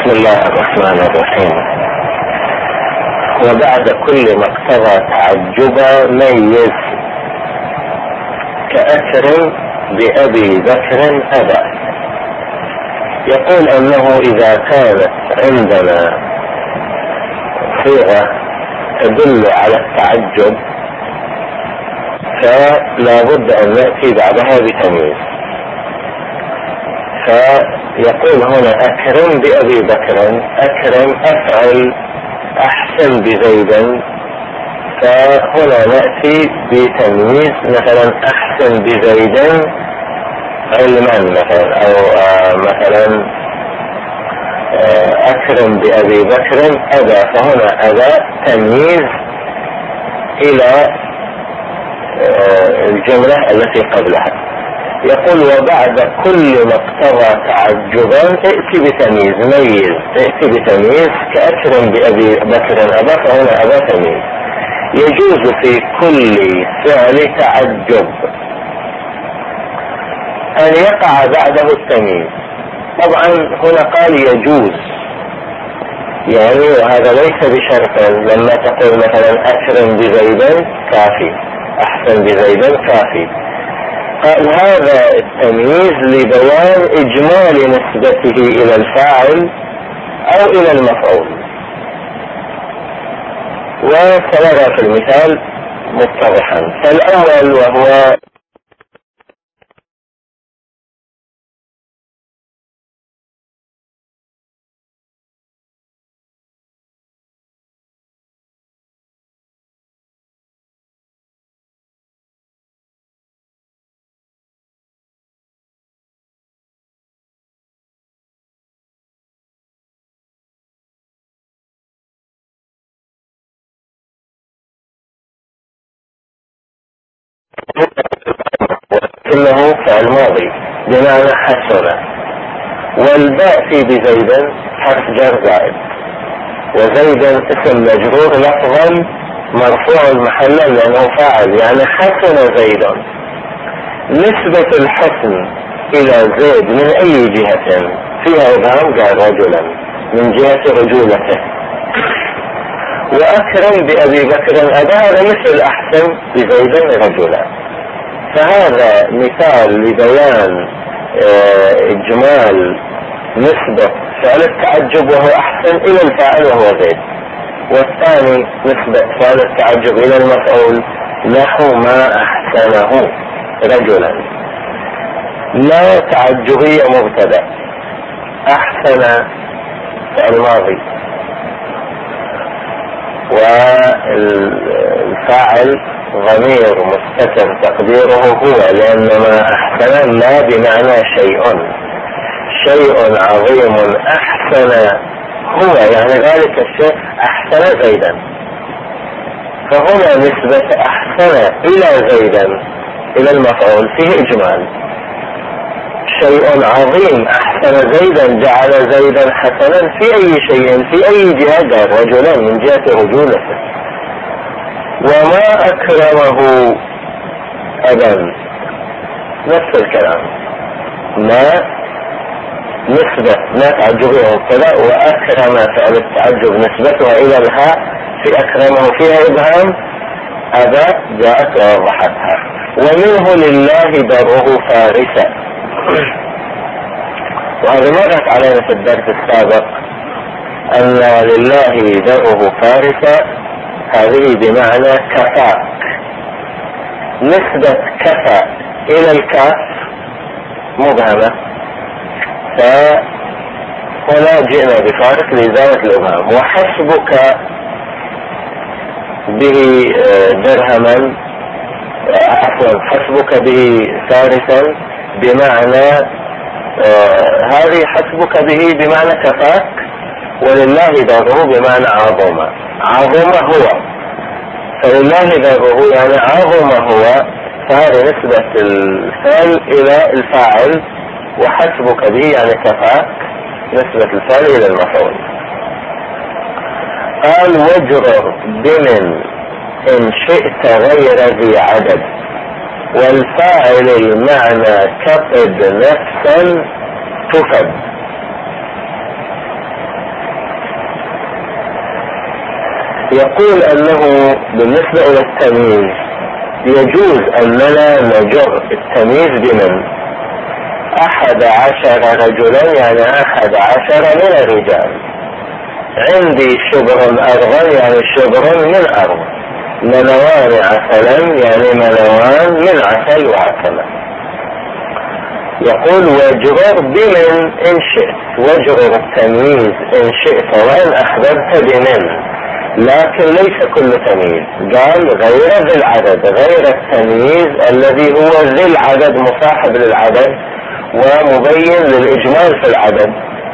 بسم الله الرحمن الرحيم. وبعد كل ما اقتضى تعجبا ميز كأكرم بأبي بكر أبا. يقول أنه إذا كانت عندنا صيغة تدل على التعجب فلا بد أن نأتي بعدها بتمييز. فيقول هنا أكرم بأبي بكر، أكرم أفعل أحسن بزيدا، فهنا نأتي بتمييز مثلا أحسن بزيدا علما مثلا، أو مثلا أكرم بأبي بكر أبا، فهنا أبا تمييز إلى الجملة التي قبلها. يقول وبعد كل ما اقتضى تعجبا ائتي بتمييز، ميز ائتي بتمييز كأكرم بأبي بكر أبا، فهنا أبا تمييز. يجوز في كل فعل تعجب أن يقع بعده التمييز. طبعا هنا قال يجوز، يعني وهذا ليس بشرط. لما تقول مثلا أكرم بزيدا كافي، أحسن بزيدا كافي، قال هذا التمييز لبيان إجمال نسبته إلى الفاعل أو إلى المفعول، وسنرى في المثال متضحا. فالأول وهو إنه فعل ماضي بمعنى حسن، والباء في بزيدا حرف جر زائد، وزيدا اسم مجرور لفظا مرفوع محلا لأنه فاعل، يعني حسن زيد. نسبة الحسن إلى زيد من أي جهة؟ فيها إبهام قال رجلا، من جهة رجولته. وأكرم بأبي بكر أبا هذا مثل أحسن بزيد رجلا. فهذا مثال لبيان إجمال نسبة فعل التعجب وهو أحسن إلى الفاعل وهو زيد. والثاني نسبة فعل التعجب إلى المفعول نحو ما أحسنه رجلا. لا تعجبية مبتدأ، أحسن فعل ماضي، والفاعل ضمير مستتر تقديره هو، لأن ما أحسن لا بمعنى شيء عظيم أحسن هو، يعني ذلك الشيء أحسن زيدا. فهنا نسبة أحسن إلى زيدا إلى المفعول فيه إجمال. شيء عظيم أحسن زيدا، جعل زيدا حسنا في أي شيء، في أي جهة؟ رجلا من جهة رجولته. وما أكرمه أبا نفس الكلام، ما نسبة ما تعجبه مبتدأ، وأكرم فعل التعجب نسبتها إلى الهاء في أكرمه فيها إبهام، أبا جاءت ووضحتها. ومنه لله دره فارسا، وهذا مرت علينا في الدرس السابق أن لله دره فارسا هذه بمعنى كفاء. نسبة كفى إلى الكاف مبهمة، فهنا جئنا بفارس لإزالة الإبهام. وحسبك به درهما، عفوا حسبك به فارسا بمعنى هذه حسبك به بمعنى كفاك، ولله داره بمعنى عظمه. عظمه هو، فلله داره يعني عظمه هو، فهذه نسبة الفعل إلى الفاعل، وحسبك به يعني كفاك نسبة الفعل إلى المفعول. قال واجرر بمن إن شئت غير ذي عدد، والفاعل المعنى كقد نفسا تفد. يقول أنه بالنسبة إلى التمييز يجوز أننا نجر التمييز بمن 11 رجلا، يعني 11 من الرجال. عندي شبر أرغل يعني شبر من أرض، منوان عسلا يعني منوان من عسل وعسلا. يقول واجرر بمن إن شئت، واجرر التمييز إن شئت وإن أحببت بمن، لكن ليس كل تمييز. قال غير ذي العدد، غير التمييز الذي هو ذي العدد مصاحب للعدد ومبين للإجمال في العدد.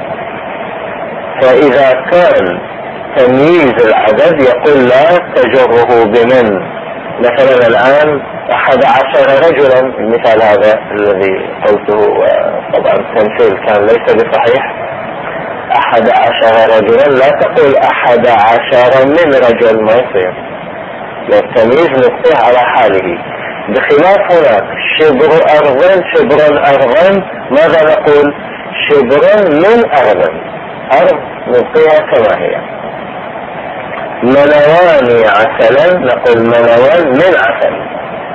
فإذا كان تمييز العدد يقول لا تجره بمن. مثلا الآن 11 رجلا، المثال هذا الذي قلته طبعا التمثيل كان ليس بصحيح. 11 رجلا لا تقول 11 من رجل، ما يصير، التمييز نقطه على حاله. بخلاف هناك شبر أرض، شبر أرض، ماذا نقول؟ شبر من أرض، أرض نقطها كما هي. منوان عسلا نقول منوان من عسل.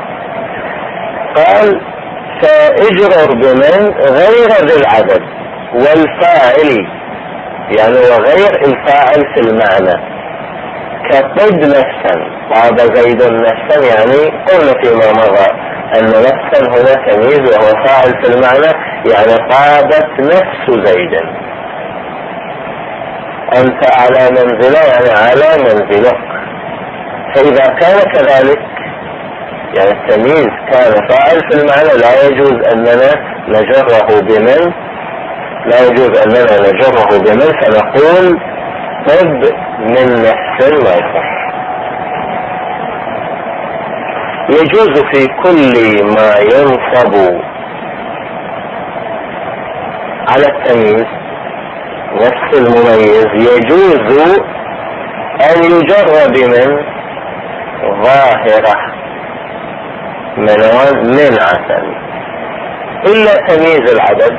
قال فاجرر بمن غير ذي العدد والفاعل، يعني وغير الفاعل في المعنى، كطب نفسا، طاب زيد نفسا، يعني قلنا فيما مضى أن نفسا هنا تمييز وهو فاعل في المعنى، يعني طابت نفس زيد. أنت على منزله يعني على منزلك. فإذا كان كذلك يعني التمييز كان فاعل في المعنى لا يجوز أننا نجره بمن، لا يجوز أننا نجره بمن، فنقول طب من نفس ما يصح. يجوز في كل ما ينصب على التمييز نفس المميز يجوز أن يجر بمن ظاهرة منوان من عسل، إلا تمييز العدد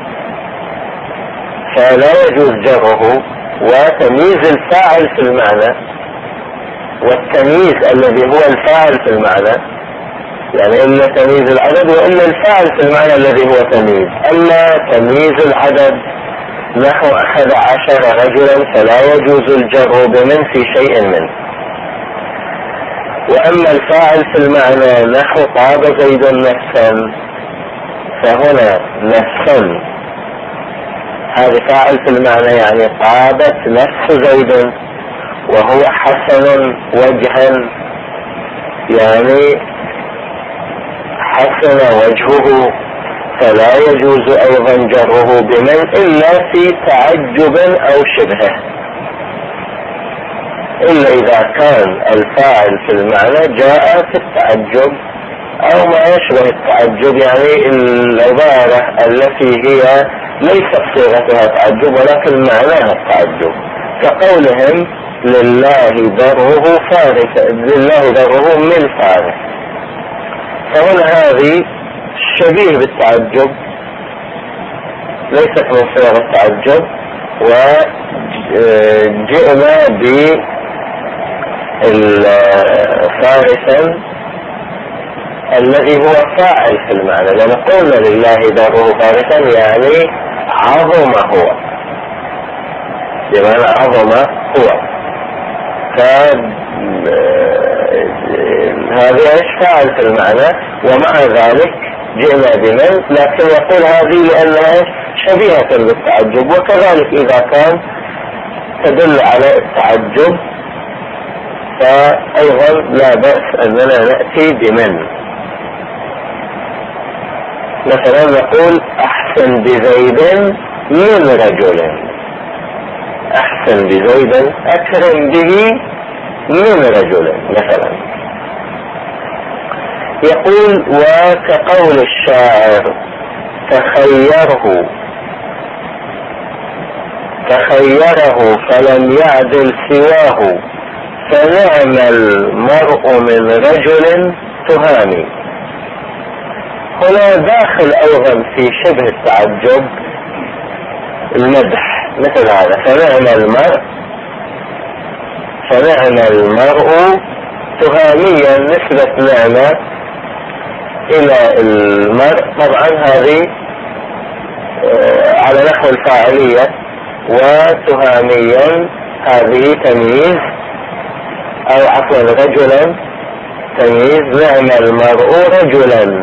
فلا يجوز جره، وتمييز الفاعل في المعنى والتمييز الذي هو الفاعل في المعنى، يعني إلا تمييز العدد وإلا الفاعل في المعنى الذي هو تمييز. أما تمييز العدد نحو 11 رجلا فلا يجوز الجر بمن في شيء منه. وأما الفاعل في المعنى نحو طاب زيد نفسا، فهنا نفسا هذا فاعل في المعنى، يعني طابت نفس زيد وهو حسن وجها، يعني حسن وجهه، فلا يجوز أيضا جره بمن إلا في تعجب أو شبهه، إلا إذا كان الفاعل في المعنى جاء في التعجب أو ما يشبه التعجب، يعني العبارة التي هي ليست صيغتها تعجب ولكن معناها التعجب، كقولهم لله دره فارس، لله دره من فارس. فهنا هذه شبيه بالتعجب، ليست من صيغ التعجب، وجئنا بفارسا الذي هو فاعل في المعنى، لأن قلنا لله داره فارسا يعني عظم هو، بمعنى عظم هو. هذه ايش فاعل في المعنى، ومع ذلك جئنا بمن، لكن يقول هذه لأنها شبيهة بالتعجب. وكذلك إذا كان تدل على التعجب فأيضا لا بأس أننا نأتي بمن. مثلا نقول أحسن بزيد من رجل، أحسن بزيد أكرم به من رجل مثلا. يقول وكقول الشاعر تخيره فلم يعدل سواه، فنعم المرء من رجل تهاني. هنا داخل أيضا في شبه التعجب المدح، مثل هذا فنعم المرء فنعم المرء تهاميا نسبة نعمة الى المرء، طبعا هذه على نحو الفاعلية، وتهاميا هذه تمييز، او عفوا رجلا تمييز، نعم المرء رجلا،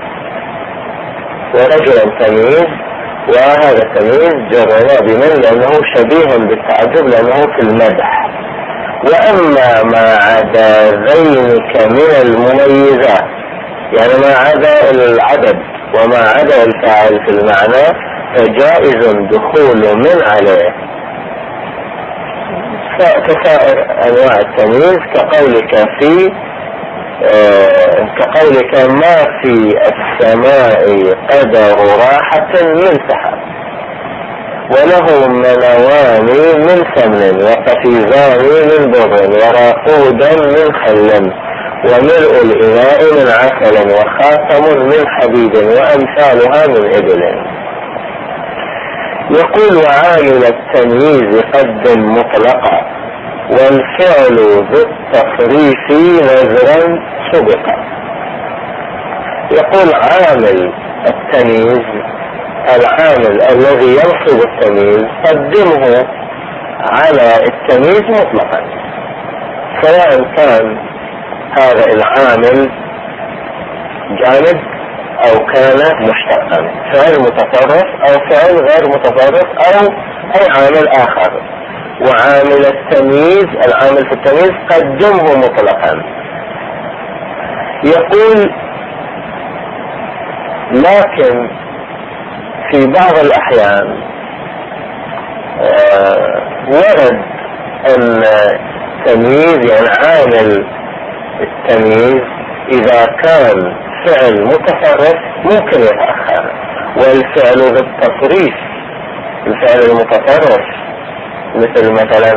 ورجلا تمييز، وهذا التمييز جرنا بمن لأنه شبيه بالتعجب لأنه في المدح. وأما ما عدا ذلك من المميزات، يعني ما عدا العدد وما عدا الفاعل في المعنى، فجائز دخول من عليه كسائر أنواع التمييز، كقولك ما في السماء قدر راحة من سحاب، وله منوان من سمن، وقفيزان من بر، وراقودا من خل، وملء الإناء من عسل، وخاتم من حديد، وأمثالها من إبل. يقول وعامل التمييز قد مطلقا، والفعل ذو التصريف نذرا سبقا. يقول عامل التمييز، العامل الذي ينصب التمييز قدمه على التمييز مطلقا، سواء كان هذا العامل جامد او كان مشتقا، فعل متصرف او فعل غير متصرف او اي عامل اخر. وعامل التمييز، العامل في التمييز قدمه مطلقا. يقول لكن في بعض الأحيان ورد أن التمييز، يعني عامل التمييز إذا كان فعل متصرف ممكن يتأخر، والفعل ذو التصريف، الفعل المتصرف مثلا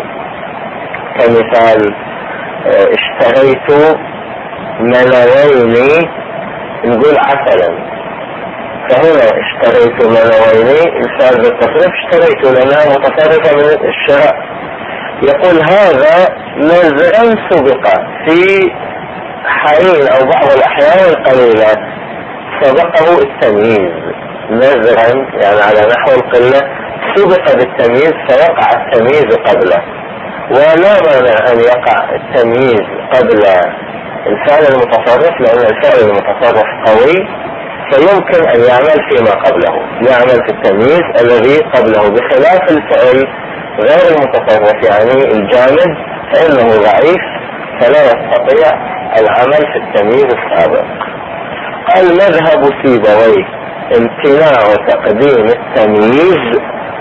كمثال اشتريت ملوين، نقول عسلا، فهنا اشتريت ملوين الفعل بالتصريف، اشتريت لأنها متصرفة من الشراء. يقول هذا نذرا سبق، في حين او بعض الاحيان القليلة سبقه التمييز نذرا، يعني على نحو القلة سبق بالتمييز فوقع التمييز قبله. ولا مانع ان يقع التمييز قبل الفعل المتصرف، لان الفعل المتصرف قوي فيمكن ان يعمل فيما قبله، يعمل في التمييز الذي قبله، بخلاف الفعل غير المتصرف يعني الجامد فانه ضعيف فلا يستطيع العمل في التمييز السابق. قال مذهب سيبويه امتناع تقديم التمييز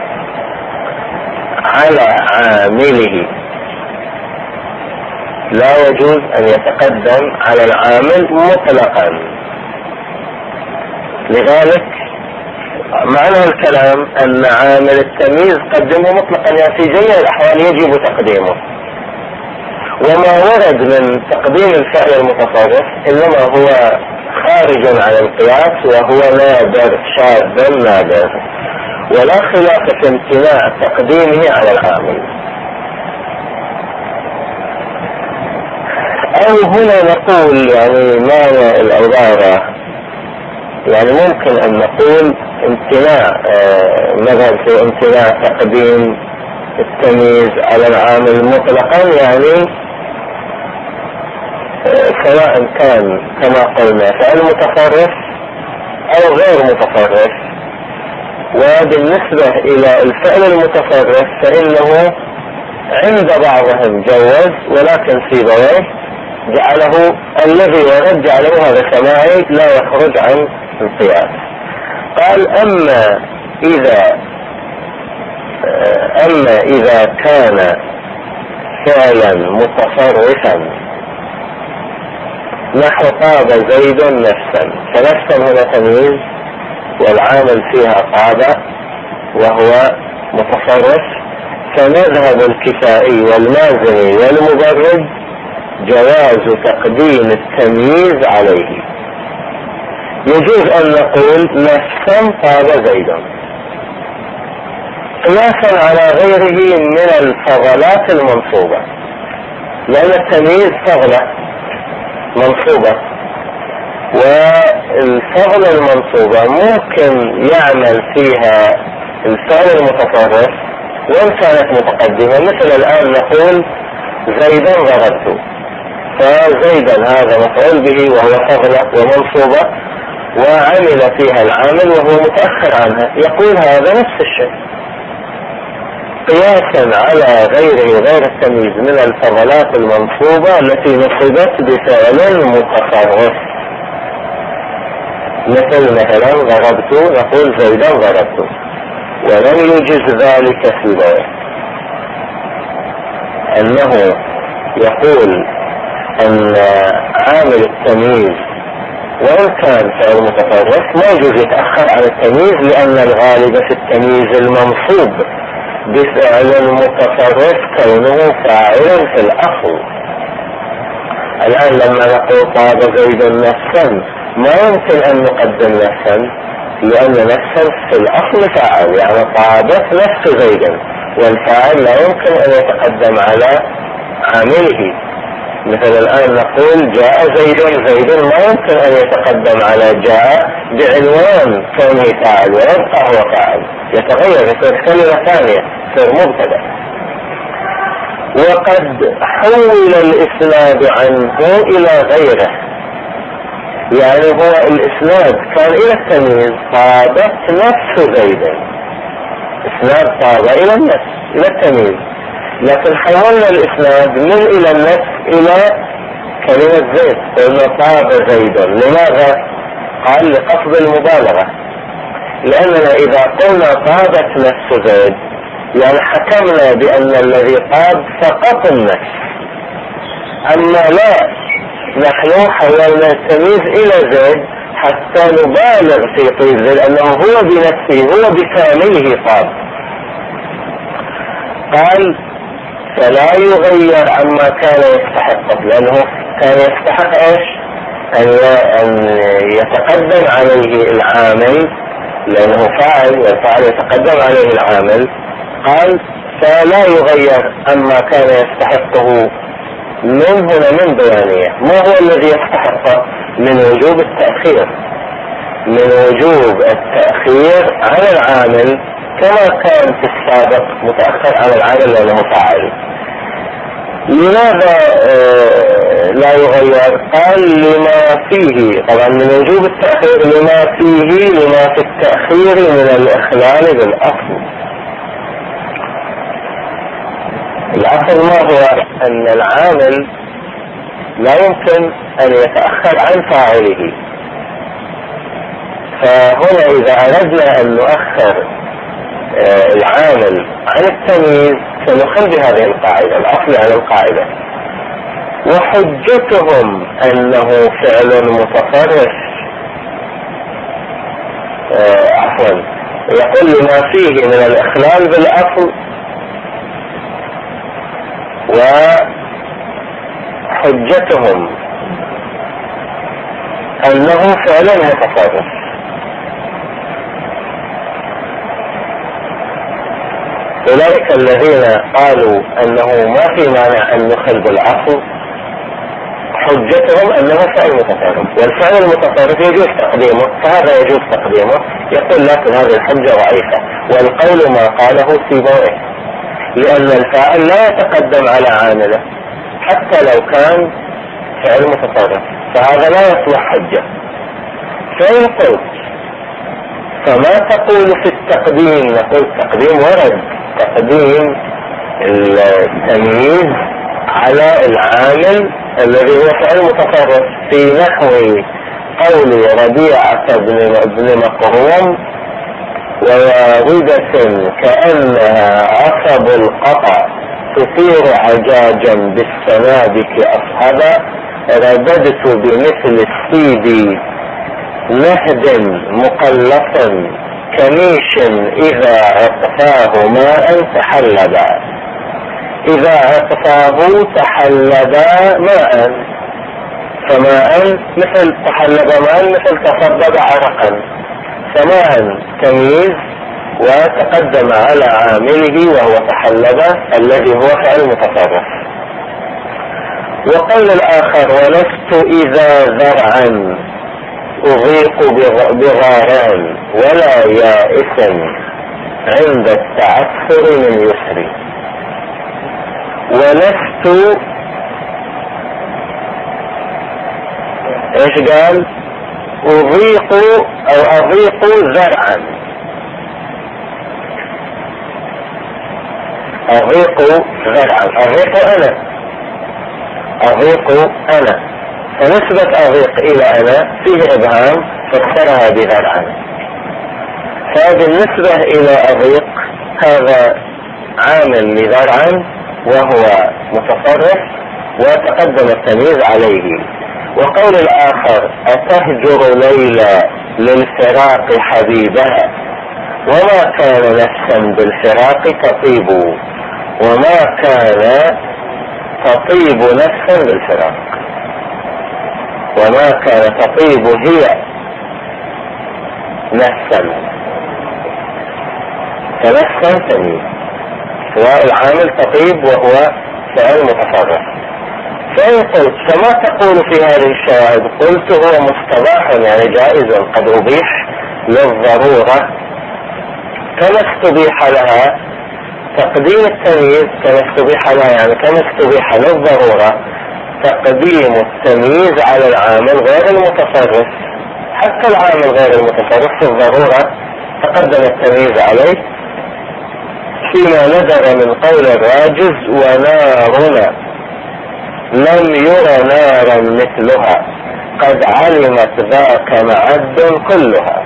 على عامله، لا يجوز ان يتقدم على العامل مطلقا. لذلك معنى الكلام ان عامل التمييز قدمه مطلقا، يعني في جميع الاحوال يجب تقديمه. وما ورد من تقديم الفعل المتصرف انما هو خارج عن القياس، وهو نادر، شاذ نادر، ولا خلاف في امتناع تقديمه على العامل. او هنا نقول يعني معنى العبارة، يعني ممكن ان نقول امتناع مذهب في امتناع تقديم التمييز على العامل مطلقا، يعني سواء كان كما قلنا فعل متصرف او غير متصرف. وبالنسبة الى الفعل المتصرف فانه عند بعضهم جوز، ولكن سيبويه جعله الذي ورد جعله هذا سماعي لا يخرج عن القياس. قال اما اذا كان فعلا متصرفا نحو طاب زيد نفسا، فنفسا هنا تمييز والعامل فيها طاب وهو متصرف، فمذهب الكسائي والمازني والمبرد جواز تقديم التمييز عليه. يجوز ان نقول نفسا طاب زيد قياسا على غيره من الفضلات المنصوبة، لأن التمييز فعلة منصوبة، والفعل المنصوبة ممكن يعمل فيها الفعل المتصرف وإن كانت متقدمة. مثل الآن نقول زيدا ضربت، فزيدا هذا مفعول به وهو فعلة ومنصوبة وعمل فيها العامل وهو متأخر عنها، يقول هذا نفس الشيء قياسا على غيره غير التمييز من الفعلات المنصوبة التي نصبت بفعل متصرف. مثلا ضربت نقول زيدا ضربت، ولم يجز ذلك في غيره، أنه يقول أن عامل التمييز وإن كان فعل متصرف ما يجوز يتأخر عن التمييز، لأن الغالب في التمييز المنصوب بفعل متصرف كونه فاعلا في الأصل. الآن لما نقول طاب زيد نفسا ما يمكن أن نقدم نفسا، لأن نفسا في الأصل فاعل، يعني طابت نفس زيد، والفاعل لا يمكن أن يتقدم على عامله. مثل الآن نقول جاء زيد، زيد ما يمكن أن يتقدم على جاء بعنوان كونه فاعل ويبقى هو فاعل، يتغير يصير كلمة ثانية يصير مبتدأ. وقد حول الإسناد عنه إلى غيره، يعني هو الإسناد كان إلى التمييز طابت نفس زيد، إسناد طاب إلى النفس إلى التمييز، لكن حولنا الإسناد من إلى النفس إلى كلمة زيد، قلنا طاب زيد. لماذا؟ قال لقصد المبالغة، لأننا إذا قلنا طابت نفس زيد يعني حكمنا بأن الذي طاب فقط النفس، أما لا، نحن حولنا التمييز إلى زيد حتى نبالغ في طيب زيد أنه هو بنفسه هو بكامله طاب. قال فلا يغير عما كان يستحقه، لأنه كان يستحق ايش؟ أن يتقدم عليه العامل، لأنه فاعل والفاعل يتقدم عليه العامل. قال فلا يغير عما كان يستحقه من هنا من بيانية. ما هو الذي يستحقه؟ من وجوب التأخير، من وجوب التأخير على العامل كما كان في السابق متأخر على العامل لأنه فاعل. لماذا لا يغير؟ قال لما فيه، طبعا من وجوب التأخير لما فيه، لما في التأخير من الإخلال بالأصل. الأصل ما هو؟ أن العامل لا يمكن أن يتأخر عن فاعله، فهنا إذا أردنا أن نؤخر العامل عن التمييز سنخل بهذه القاعدة، الأصل على القاعدة. وحجتهم أنه فعل متصرف، عفوا يقول لما فيه من الإخلال بالأصل، وحجتهم أنه فعل متصرف. أولئك الذين قالوا أنه ما في مانع أن نخل بالأصل حجتهم أنه فعل متصرف، والفعل المتصرف يجوز تقديمه، فهذا يجوز تقديمه. يقول لكن هذه الحجة ضعيفة، والقول ما قاله سيبويه، لأن الفاعل لا يتقدم على عامله حتى لو كان فعل متصرف، فهذا لا يصلح حجة. فإن قلت فما تقول في التقديم؟ نقول التقديم ورد تقديم التمييز على العامل الذي هو فعل متصرف، في نحو قول ربيعة بن مقروم وواردة كأنها عصب القطع تثير عجاجا بالسنابك أصحبا، رددت بمثل السيد نهد مقلص كميش إذا عطفاه ماء تحلبا. إذا عطفاه تحلبا ماء، فماء مثل تحلب ماء مثل تصبب عرقا، فماء تمييز وتقدم على عامله وهو تحلب الذي هو فعل متصرف. وقول الآخر ولست إذا ذرعا أضيق بغاران ولا يائسا عند التعثر من يسري. ولست ايش قال؟ أضيق أو أضيق ذرعا، أضيق ذرعا، أضيق أنا، فنسبة أضيق إلى أنا فيه إبهام فسرها بذرعا، فبالنسبة إلى أضيق هذا عامل لذرعا وهو متصرف وتقدم التمييز عليه. وقول الآخر أتهجر ليلى للفراق حبيبها وما كان نفسا بالفراق تطيب، وما كان تطيب نفسا بالفراق، وما كان تطيب هي نفسا، فنفسا تمييز، سواء العامل تطيب وهو فعل متصرف. فإن قلت فما تقول في هذه الشواهد؟ قلت هو مستباح يعني جائز قد أبيح للضرورة كما استبيح لها تقديم التمييز، كما استبيح لها يعني كما استبيح للضرورة تقديم التمييز على العامل غير المتصرف. حتى العامل غير المتصرف في الضرورة تقدم التمييز عليه، فيما ندر من قول الراجز ونارنا لم ير نارا مثلها قد علمت ذاك معد كلها،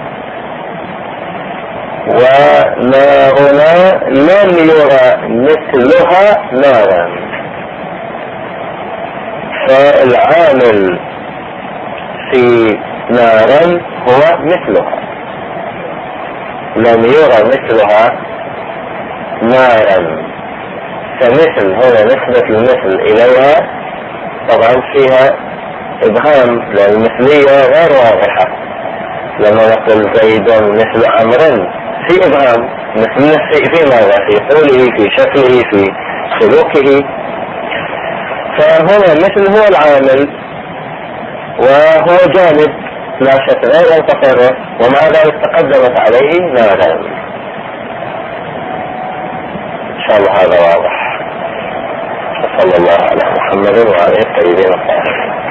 ونارنا لم ير مثلها نارا، فالعامل في نارا هو مثلها، لم ير مثلها نارا، فمثل هنا نسبة المثل إليها طبعا فيها إبهام لأن المثلية غير واضحة. لما نقول زيد مثل عمرو في إبهام، مثل في ماذا؟ في قوله، في شكله، في سلوكه. فهنا مثل هو العامل وهو جامد لا شك غير متصرف، ومع ذلك تقدمت عليه نارا. إن شاء الله هذا واضح. صلى الله على محمد وعلى آله الطيبين الطاهرين.